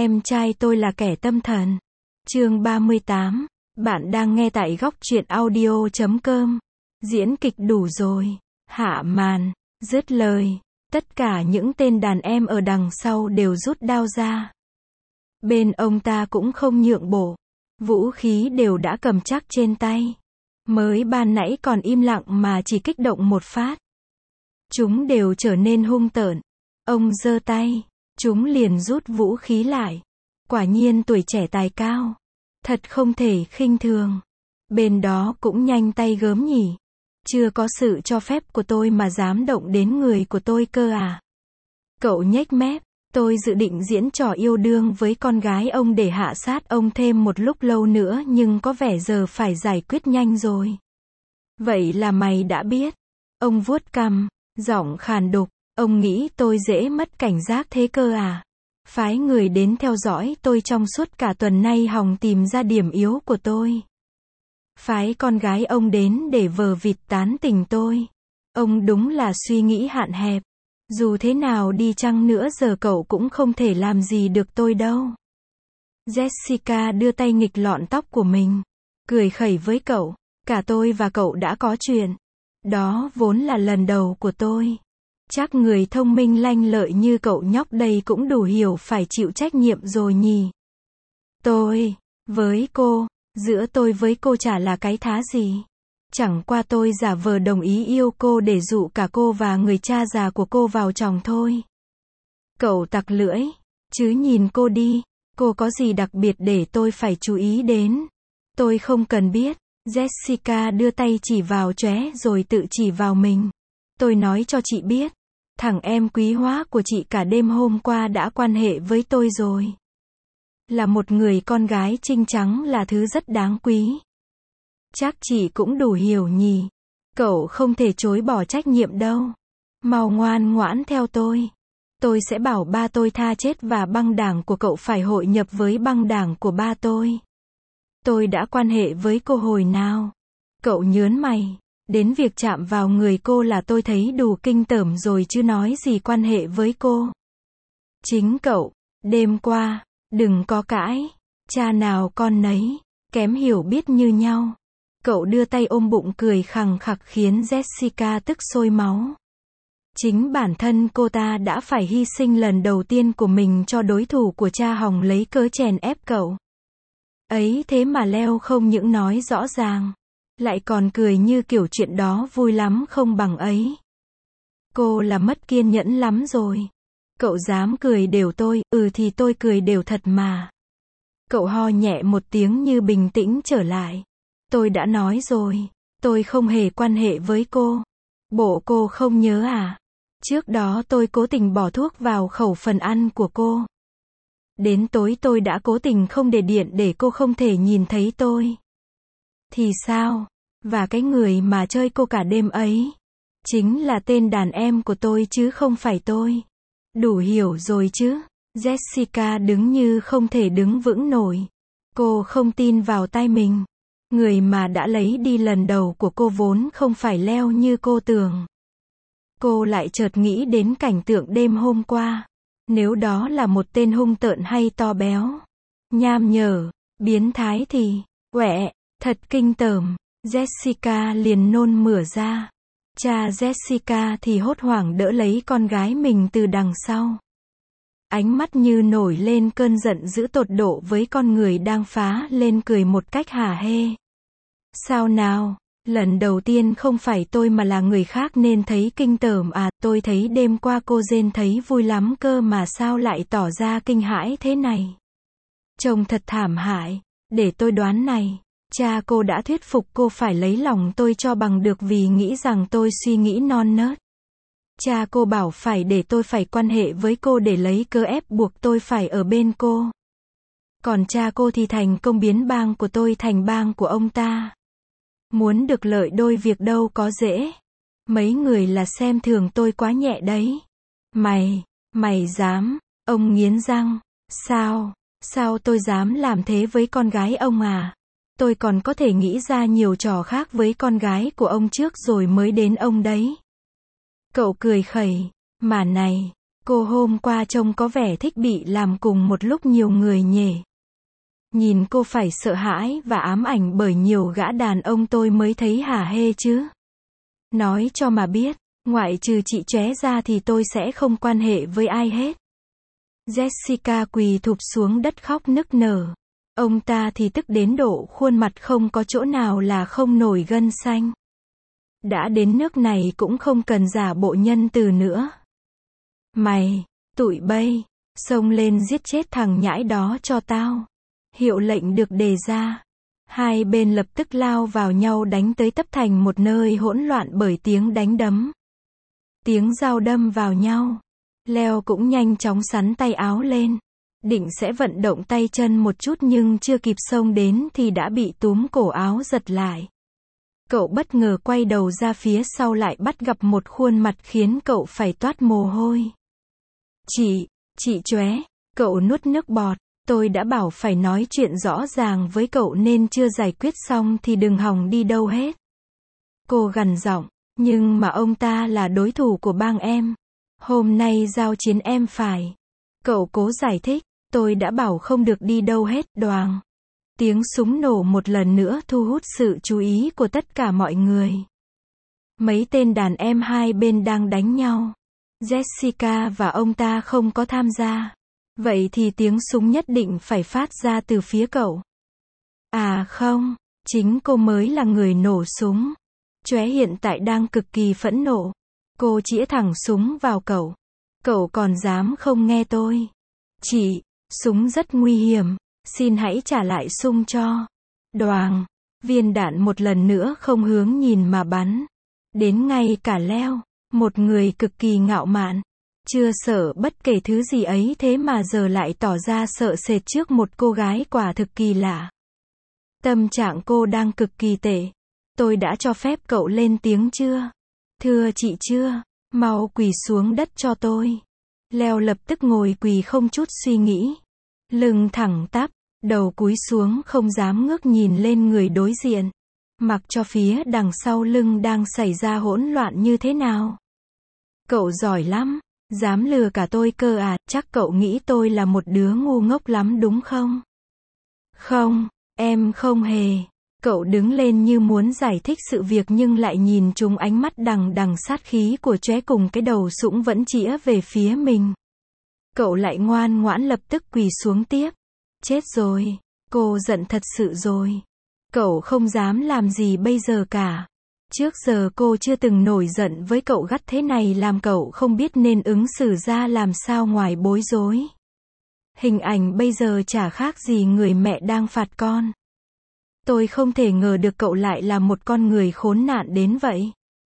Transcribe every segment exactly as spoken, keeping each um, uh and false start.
em trai tôi là kẻ tâm thần. Chương ba mươi tám. Bạn đang nghe tại góc truyện audio chấm com. Diễn kịch đủ rồi. Hạ màn. Dứt lời. Tất cả những tên đàn em ở đằng sau đều rút đao ra. Bên ông ta cũng không nhượng bộ. Vũ khí đều đã cầm chắc trên tay. Mới ban nãy còn im lặng mà chỉ kích động một phát. Chúng đều trở nên hung tợn. Ông giơ tay. Chúng liền rút vũ khí lại. Quả nhiên tuổi trẻ tài cao. Thật không thể khinh thường. Bên đó cũng nhanh tay gớm nhỉ. Chưa có sự cho phép của tôi mà dám động đến người của tôi cơ à. Cậu nhếch mép. Tôi dự định diễn trò yêu đương với con gái ông để hạ sát ông thêm một lúc lâu nữa, nhưng có vẻ giờ phải giải quyết nhanh rồi. Vậy là mày đã biết. Ông vuốt cằm, giọng khàn đục. Ông nghĩ tôi dễ mất cảnh giác thế cơ à? Phái người đến theo dõi tôi trong suốt cả tuần nay hòng tìm ra điểm yếu của tôi. Phái con gái ông đến để vờ vịt tán tỉnh tôi. Ông đúng là suy nghĩ hạn hẹp. Dù thế nào đi chăng nữa giờ cậu cũng không thể làm gì được tôi đâu. Jessica đưa tay nghịch lọn tóc của mình. Cười khẩy với cậu. Cả tôi và cậu đã có chuyện. Đó vốn là lần đầu của tôi. Chắc người thông minh lanh lợi như cậu nhóc đây cũng đủ hiểu phải chịu trách nhiệm rồi nhỉ. Tôi, với cô, giữa tôi với cô chả là cái thá gì. Chẳng qua tôi giả vờ đồng ý yêu cô để dụ cả cô và người cha già của cô vào chồng thôi. Cậu tặc lưỡi, chứ nhìn cô đi, cô có gì đặc biệt để tôi phải chú ý đến. Tôi không cần biết. Jessica đưa tay chỉ vào chóe rồi tự chỉ vào mình. Tôi nói cho chị biết, thằng em quý hóa của chị cả đêm hôm qua đã quan hệ với tôi rồi. Là một người con gái trinh trắng là thứ rất đáng quý. Chắc chị cũng đủ hiểu nhỉ. Cậu không thể chối bỏ trách nhiệm đâu. Mau ngoan ngoãn theo tôi. Tôi sẽ bảo ba tôi tha chết và băng đảng của cậu phải hội nhập với băng đảng của ba tôi. Tôi đã quan hệ với cô hồi nào? Cậu nhớn mày. Đến việc chạm vào người cô là tôi thấy đủ kinh tởm rồi chứ nói gì quan hệ với cô. Chính cậu. Đêm qua. Đừng có cãi. Cha nào con nấy. Kém hiểu biết như nhau. Cậu đưa tay ôm bụng cười khằng khặc khiến Jessica tức sôi máu. Chính bản thân cô ta đã phải hy sinh lần đầu tiên của mình cho đối thủ của cha hòng lấy cớ chèn ép cậu. Ấy thế mà Leo không những nói rõ ràng, lại còn cười như kiểu chuyện đó vui lắm không bằng ấy. Cô là mất kiên nhẫn lắm rồi. Cậu dám cười đều tôi, ừ thì tôi cười đều thật mà. Cậu ho nhẹ một tiếng như bình tĩnh trở lại. Tôi đã nói rồi, tôi không hề quan hệ với cô. Bộ cô không nhớ à? Trước đó tôi cố tình bỏ thuốc vào khẩu phần ăn của cô. Đến tối tôi đã cố tình không để điện để cô không thể nhìn thấy tôi. Thì sao? Và cái người mà chơi cô cả đêm ấy, chính là tên đàn em của tôi chứ không phải tôi. Đủ hiểu rồi chứ? Jessica đứng như không thể đứng vững nổi. Cô không tin vào tai mình. Người mà đã lấy đi lần đầu của cô vốn không phải Leo như cô tưởng. Cô lại chợt nghĩ đến cảnh tượng đêm hôm qua. Nếu đó là một tên hung tợn hay to béo, nham nhở, biến thái thì, uẹ, thật kinh tởm. Jessica liền nôn mửa ra. Cha Jessica thì hốt hoảng đỡ lấy con gái mình từ đằng sau. Ánh mắt như nổi lên cơn giận dữ tột độ với con người đang phá lên cười một cách hả hê. Sao nào? Lần đầu tiên không phải tôi mà là người khác nên thấy kinh tởm à? Tôi thấy đêm qua cô Jane thấy vui lắm cơ mà sao lại tỏ ra kinh hãi thế này? Trông thật thảm hại. Để tôi đoán này. Cha cô đã thuyết phục cô phải lấy lòng tôi cho bằng được vì nghĩ rằng tôi suy nghĩ non nớt. Cha cô bảo phải để tôi phải quan hệ với cô để lấy cớ ép buộc tôi phải ở bên cô. Còn cha cô thì thành công biến bang của tôi thành bang của ông ta. Muốn được lợi đôi việc đâu có dễ. Mấy người là xem thường tôi quá nhẹ đấy. Mày, mày dám, ông nghiến răng. Sao, sao tôi dám làm thế với con gái ông à? Tôi còn có thể nghĩ ra nhiều trò khác với con gái của ông trước rồi mới đến ông đấy. Cậu cười khẩy. Mà này, Cô hôm qua trông có vẻ thích bị làm cùng một lúc nhiều người nhỉ. Nhìn cô phải sợ hãi và ám ảnh bởi nhiều gã đàn ông tôi mới thấy hả hê chứ. Nói cho mà biết, ngoại trừ chị chóe ra thì tôi sẽ không quan hệ với ai hết. Jessica quỳ thụp xuống đất khóc nức nở. Ông ta thì tức đến độ khuôn mặt không có chỗ nào là không nổi gân xanh. Đã đến nước này cũng không cần giả bộ nhân từ nữa. Mày, tụi bay, xông lên giết chết thằng nhãi đó cho tao. Hiệu lệnh được đề ra. Hai bên lập tức lao vào nhau đánh tới tấp thành một nơi hỗn loạn bởi tiếng đánh đấm. Tiếng dao đâm vào nhau. Leo cũng nhanh chóng xắn tay áo lên. Định sẽ vận động tay chân một chút nhưng chưa kịp xông đến thì đã bị túm cổ áo giật lại. Cậu bất ngờ quay đầu ra phía sau lại bắt gặp một khuôn mặt khiến cậu phải toát mồ hôi. Chị, chị chóe, cậu nuốt nước bọt. Tôi đã bảo phải nói chuyện rõ ràng với cậu nên chưa giải quyết xong thì đừng hòng đi đâu hết. Cô gằn giọng, nhưng mà ông ta là đối thủ của bang em. Hôm nay giao chiến em phải. Cậu cố giải thích, tôi đã bảo không được đi đâu hết, đoàng. Tiếng súng nổ một lần nữa thu hút sự chú ý của tất cả mọi người. Mấy tên đàn em hai bên đang đánh nhau. Jessica và ông ta không có tham gia. Vậy thì tiếng súng nhất định phải phát ra từ phía cậu. À không, chính cô mới là người nổ súng. Chóe hiện tại đang cực kỳ phẫn nộ. Cô chĩa thẳng súng vào cậu. Cậu còn dám không nghe tôi. Chị, súng rất nguy hiểm. Xin hãy trả lại súng cho. Đoàng, viên đạn một lần nữa không hướng nhìn mà bắn. Đến ngay cả Leo, một người cực kỳ ngạo mạn. Chưa sợ bất kể thứ gì ấy thế mà giờ lại tỏ ra sợ sệt trước một cô gái quả thực kỳ lạ. Tâm trạng cô đang cực kỳ tệ. Tôi đã cho phép cậu lên tiếng chưa? Thưa chị chưa? Mau quỳ xuống đất cho tôi. Leo lập tức ngồi quỳ không chút suy nghĩ. Lưng thẳng tắp, đầu cúi xuống không dám ngước nhìn lên người đối diện. Mặc cho phía đằng sau lưng đang xảy ra hỗn loạn như thế nào. Cậu giỏi lắm. Dám lừa cả tôi cơ à, chắc cậu nghĩ tôi là một đứa ngu ngốc lắm đúng không? Không, em không hề. Cậu đứng lên như muốn giải thích sự việc nhưng lại nhìn trúng ánh mắt đằng đằng sát khí của chóe cùng cái đầu sũng vẫn chĩa về phía mình. Cậu lại ngoan ngoãn lập tức quỳ xuống tiếp. Chết rồi, cô giận thật sự rồi. Cậu không dám làm gì bây giờ cả. Trước giờ cô chưa từng nổi giận với cậu gắt thế này làm cậu không biết nên ứng xử ra làm sao ngoài bối rối. Hình ảnh bây giờ chả khác gì người mẹ đang phạt con. Tôi không thể ngờ được cậu lại là một con người khốn nạn đến vậy.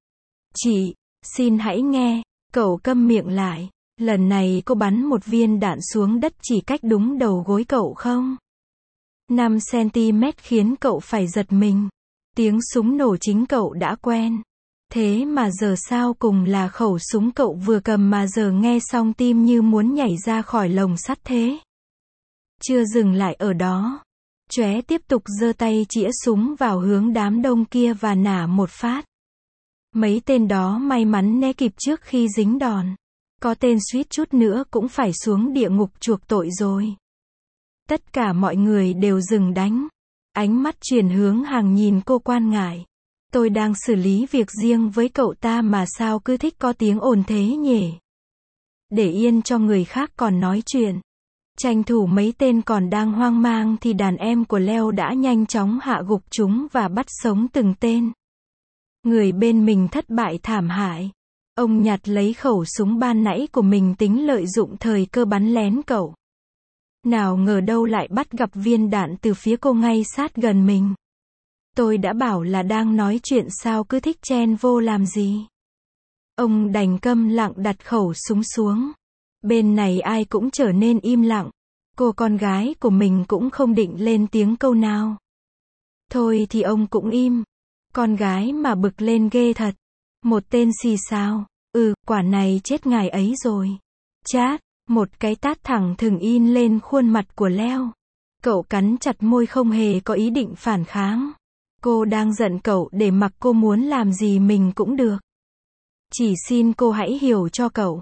Chị, xin hãy nghe, cậu câm miệng lại. Lần này cô bắn một viên đạn xuống đất chỉ cách đúng đầu gối cậu không? năm xăng-ti-mét khiến cậu phải giật mình. Tiếng súng nổ chính cậu đã quen. Thế mà giờ sao cùng là khẩu súng cậu vừa cầm mà giờ nghe xong tim như muốn nhảy ra khỏi lồng sắt thế. Chưa dừng lại ở đó. Chóe tiếp tục giơ tay chĩa súng vào hướng đám đông kia và nả một phát. Mấy tên đó may mắn né kịp trước khi dính đòn. Có tên suýt chút nữa cũng phải xuống địa ngục chuộc tội rồi. Tất cả mọi người đều dừng đánh. Ánh mắt chuyển hướng hàng nhìn cô quan ngại. Tôi đang xử lý việc riêng với cậu ta mà sao cứ thích có tiếng ồn thế nhỉ? Để yên cho người khác còn nói chuyện. Tranh thủ mấy tên còn đang hoang mang thì đàn em của Leo đã nhanh chóng hạ gục chúng và bắt sống từng tên. Người bên mình thất bại thảm hại. Ông nhặt lấy khẩu súng ban nãy của mình tính lợi dụng thời cơ bắn lén cậu. Nào ngờ đâu lại bắt gặp viên đạn từ phía cô ngay sát gần mình. Tôi đã bảo là đang nói chuyện sao cứ thích chen vô làm gì. Ông đành câm lặng đặt khẩu súng xuống. Bên này ai cũng trở nên im lặng. Cô con gái của mình cũng không định lên tiếng câu nào. Thôi thì ông cũng im. Con gái mà bực lên ghê thật. Một tên xì xào. Ừ, quả này chết ngài ấy rồi. Chát, một cái tát thẳng thừng in lên khuôn mặt của Leo. Cậu cắn chặt môi không hề có ý định phản kháng. Cô đang giận cậu để mặc cô muốn làm gì mình cũng được. Chỉ xin cô hãy hiểu cho cậu.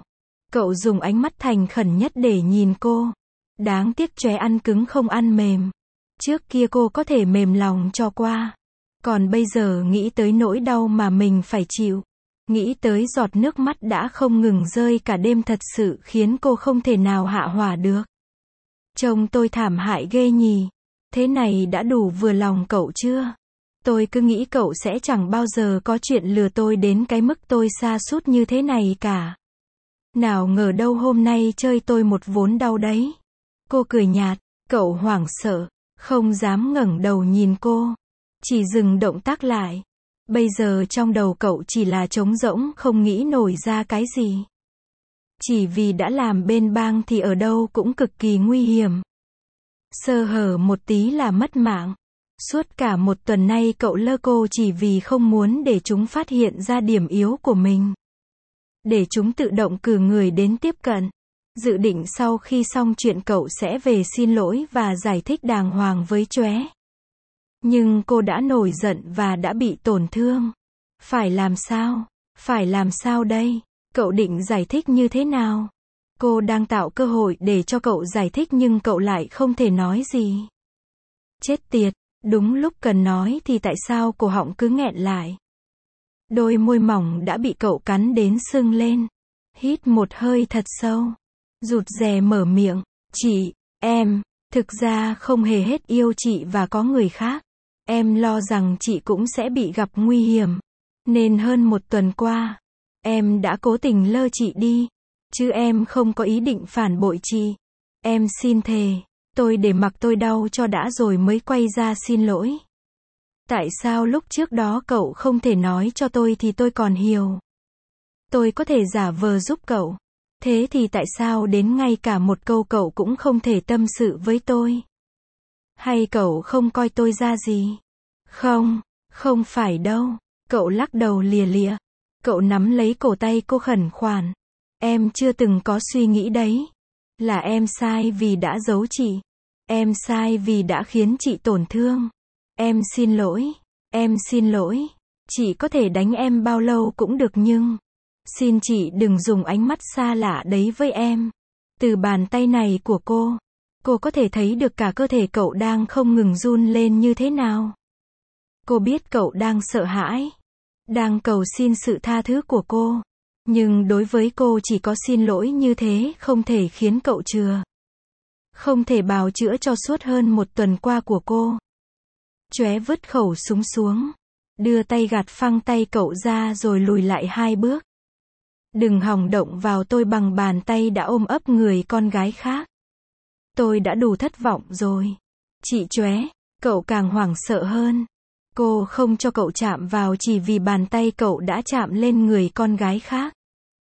Cậu dùng ánh mắt thành khẩn nhất để nhìn cô. Đáng tiếc chóe ăn cứng không ăn mềm. Trước kia cô có thể mềm lòng cho qua. Còn bây giờ nghĩ tới nỗi đau mà mình phải chịu. Nghĩ tới giọt nước mắt đã không ngừng rơi cả đêm thật sự khiến cô không thể nào hạ hỏa được. Trông tôi thảm hại ghê nhỉ. Thế này đã đủ vừa lòng cậu chưa? Tôi cứ nghĩ cậu sẽ chẳng bao giờ có chuyện lừa tôi đến cái mức tôi sa sút như thế này cả. Nào ngờ đâu hôm nay chơi tôi một vốn đau đấy. Cô cười nhạt, cậu hoảng sợ, không dám ngẩng đầu nhìn cô. Chỉ dừng động tác lại. Bây giờ trong đầu cậu chỉ là trống rỗng không nghĩ nổi ra cái gì. Chỉ vì đã làm bên bang thì ở đâu cũng cực kỳ nguy hiểm. Sơ hở một tí là mất mạng. Suốt cả một tuần nay cậu lơ cô chỉ vì không muốn để chúng phát hiện ra điểm yếu của mình. Để chúng tự động cử người đến tiếp cận. Dự định sau khi xong chuyện cậu sẽ về xin lỗi và giải thích đàng hoàng với chóe. Nhưng cô đã nổi giận và đã bị tổn thương. Phải làm sao? Phải làm sao đây? Cậu định giải thích như thế nào? Cô đang tạo cơ hội để cho cậu giải thích nhưng cậu lại không thể nói gì. Chết tiệt, đúng lúc cần nói thì tại sao cổ họng cứ nghẹn lại? Đôi môi mỏng đã bị cậu cắn đến sưng lên. Hít một hơi thật sâu. Rụt rè mở miệng. Chị, em, thực ra không hề hết yêu chị và có người khác. Em lo rằng chị cũng sẽ bị gặp nguy hiểm. Nên hơn một tuần qua, em đã cố tình lơ chị đi. Chứ em không có ý định phản bội chị. Em xin thề, tôi để mặc tôi đau cho đã rồi mới quay ra xin lỗi. Tại sao lúc trước đó cậu không thể nói cho tôi thì tôi còn hiểu. Tôi có thể giả vờ giúp cậu. Thế thì tại sao đến ngay cả một câu cậu cũng không thể tâm sự với tôi? Hay cậu không coi tôi ra gì? Không, không phải đâu. Cậu lắc đầu lìa lịa. Cậu nắm lấy cổ tay cô khẩn khoản. Em chưa từng có suy nghĩ đấy. Là em sai vì đã giấu chị. Em sai vì đã khiến chị tổn thương. Em xin lỗi. Em xin lỗi. Chị có thể đánh em bao lâu cũng được nhưng xin chị đừng dùng ánh mắt xa lạ đấy với em. Từ bàn tay này của cô, cô có thể thấy được cả cơ thể cậu đang không ngừng run lên như thế nào. Cô biết cậu đang sợ hãi, đang cầu xin sự tha thứ của cô. Nhưng đối với cô chỉ có xin lỗi như thế không thể khiến cậu chừa. Không thể bào chữa cho suốt hơn một tuần qua của cô. Chóe vứt khẩu súng xuống. Đưa tay gạt phăng tay cậu ra rồi lùi lại hai bước. Đừng hòng động vào tôi bằng bàn tay đã ôm ấp người con gái khác. Tôi đã đủ thất vọng rồi. Chị Chóe, cậu càng hoảng sợ hơn. Cô không cho cậu chạm vào chỉ vì bàn tay cậu đã chạm lên người con gái khác.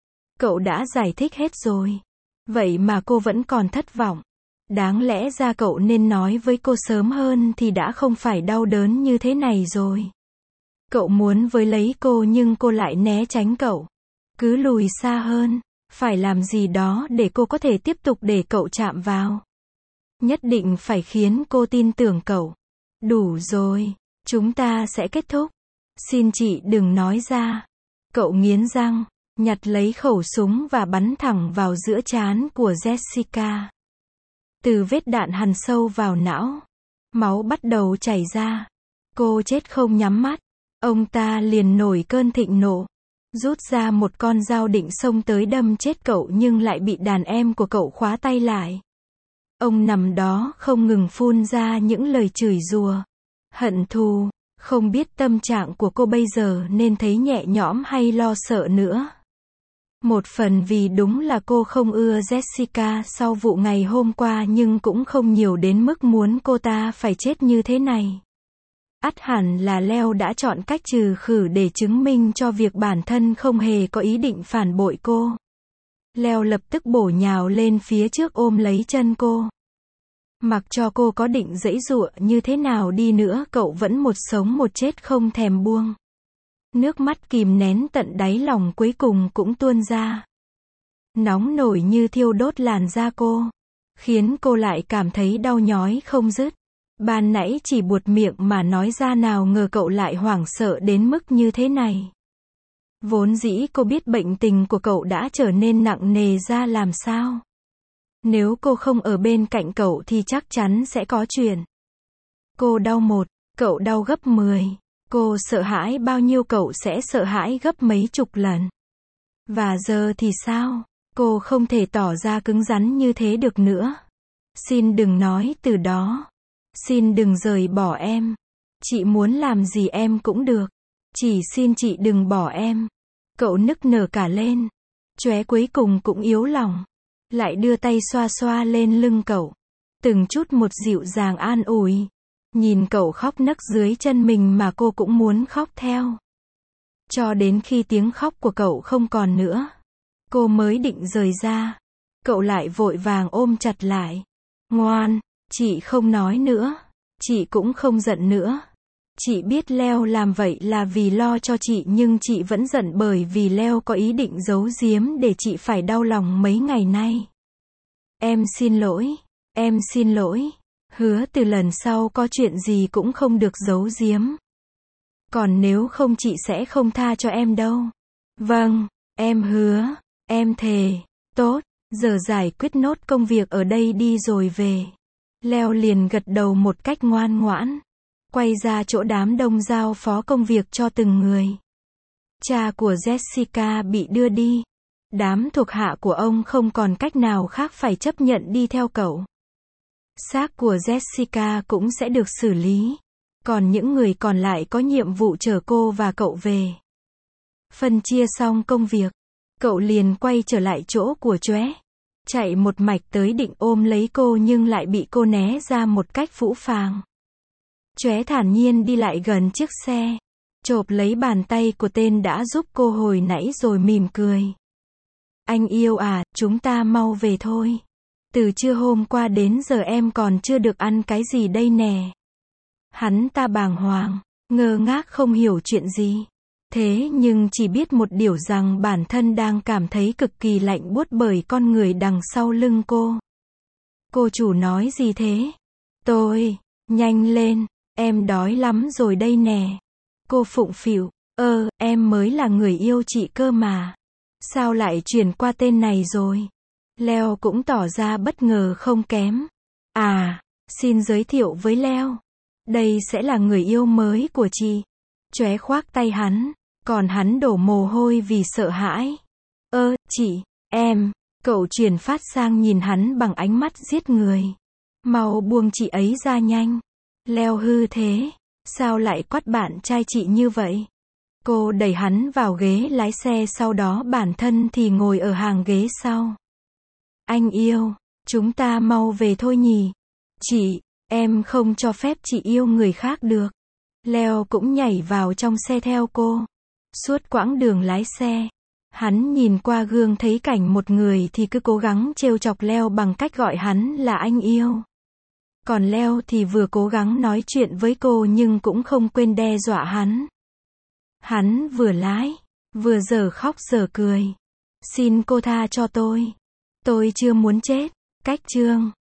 Cậu đã giải thích hết rồi. Vậy mà cô vẫn còn thất vọng. Đáng lẽ ra cậu nên nói với cô sớm hơn thì đã không phải đau đớn như thế này rồi. Cậu muốn với lấy cô nhưng cô lại né tránh cậu. Cứ lùi xa hơn. Phải làm gì đó để cô có thể tiếp tục để cậu chạm vào. Nhất định phải khiến cô tin tưởng cậu. Đủ rồi. Chúng ta sẽ kết thúc. Xin chị đừng nói ra. Cậu nghiến răng, nhặt lấy khẩu súng và bắn thẳng vào giữa trán của Jessica. Từ vết đạn hằn sâu vào não, máu bắt đầu chảy ra. Cô chết không nhắm mắt. Ông ta liền nổi cơn thịnh nộ, rút ra một con dao định xông tới đâm chết cậu nhưng lại bị đàn em của cậu khóa tay lại. Ông nằm đó không ngừng phun ra những lời chửi rủa, hận thù. Không biết tâm trạng của cô bây giờ nên thấy nhẹ nhõm hay lo sợ nữa. Một phần vì đúng là cô không ưa Jessica sau vụ ngày hôm qua nhưng cũng không nhiều đến mức muốn cô ta phải chết như thế này. Ắt hẳn là Leo đã chọn cách trừ khử để chứng minh cho việc bản thân không hề có ý định phản bội cô. Leo lập tức bổ nhào lên phía trước ôm lấy chân cô. Mặc cho cô có định giãy giụa như thế nào đi nữa cậu vẫn một sống một chết không thèm buông. Nước mắt kìm nén tận đáy lòng cuối cùng cũng tuôn ra. Nóng nổi như thiêu đốt làn da cô. Khiến cô lại cảm thấy đau nhói không dứt. Ban nãy chỉ buột miệng mà nói ra nào ngờ cậu lại hoảng sợ đến mức như thế này. Vốn dĩ cô biết bệnh tình của cậu đã trở nên nặng nề ra làm sao. Nếu cô không ở bên cạnh cậu thì chắc chắn sẽ có chuyện. Cô đau một, cậu đau gấp mười. Cô sợ hãi bao nhiêu cậu sẽ sợ hãi gấp mấy chục lần. Và giờ thì sao? Cô không thể tỏ ra cứng rắn như thế được nữa. Xin đừng nói từ đó. Xin đừng rời bỏ em. Chị muốn làm gì em cũng được. Chỉ xin chị đừng bỏ em. Cậu nức nở cả lên. Chóe cuối cùng cũng yếu lòng. Lại đưa tay xoa xoa lên lưng cậu. Từng chút một dịu dàng an ủi. Nhìn cậu khóc nấc dưới chân mình mà cô cũng muốn khóc theo. Cho đến khi tiếng khóc của cậu không còn nữa. Cô mới định rời ra. Cậu lại vội vàng ôm chặt lại. Ngoan, chị không nói nữa. Chị cũng không giận nữa. Chị biết Leo làm vậy là vì lo cho chị nhưng chị vẫn giận bởi vì Leo có ý định giấu giếm để chị phải đau lòng mấy ngày nay. Em xin lỗi. Em xin lỗi. Hứa từ lần sau có chuyện gì cũng không được giấu giếm. Còn nếu không chị sẽ không tha cho em đâu. Vâng, em hứa. Em thề. Tốt, giờ giải quyết nốt công việc ở đây đi rồi về. Leo liền gật đầu một cách ngoan ngoãn. Quay ra chỗ đám đông giao phó công việc cho từng người. Cha của Jessica bị đưa đi. Đám thuộc hạ của ông không còn cách nào khác phải chấp nhận đi theo cậu. Xác của Jessica cũng sẽ được xử lý. Còn những người còn lại có nhiệm vụ chở cô và cậu về. Phân chia xong công việc, cậu liền quay trở lại chỗ của Chóe. Chạy một mạch tới định ôm lấy cô nhưng lại bị cô né ra một cách phũ phàng. Chóe thản nhiên đi lại gần chiếc xe. Chộp lấy bàn tay của tên đã giúp cô hồi nãy rồi mỉm cười. Anh yêu à, chúng ta mau về thôi. Từ trưa hôm qua đến giờ em còn chưa được ăn cái gì đây nè. Hắn ta bàng hoàng, ngơ ngác không hiểu chuyện gì. Thế nhưng chỉ biết một điều rằng bản thân đang cảm thấy cực kỳ lạnh buốt bởi con người đằng sau lưng cô. Cô chủ nói gì thế? Tôi, nhanh lên, em đói lắm rồi đây nè. Cô phụng phịu, ơ, em mới là người yêu chị cơ mà. Sao lại chuyển qua tên này rồi? Leo cũng tỏ ra bất ngờ không kém. À, xin giới thiệu với Leo. Đây sẽ là người yêu mới của chị. Chóe khoác tay hắn, còn hắn đổ mồ hôi vì sợ hãi. Ơ, chị, em, cậu chuyển phát sang nhìn hắn bằng ánh mắt giết người. Mau buông chị ấy ra nhanh. Leo hư thế, sao lại quát bạn trai chị như vậy? Cô đẩy hắn vào ghế lái xe sau đó bản thân thì ngồi ở hàng ghế sau. Anh yêu, chúng ta mau về thôi nhỉ. Chị, em không cho phép chị yêu người khác được. Leo cũng nhảy vào trong xe theo cô. Suốt quãng đường lái xe, hắn nhìn qua gương thấy cảnh một người thì cứ cố gắng trêu chọc Leo bằng cách gọi hắn là anh yêu. Còn Leo thì vừa cố gắng nói chuyện với cô nhưng cũng không quên đe dọa hắn. Hắn vừa lái, vừa giờ khóc giờ cười. Xin cô tha cho tôi. Tôi chưa muốn chết. Cách chương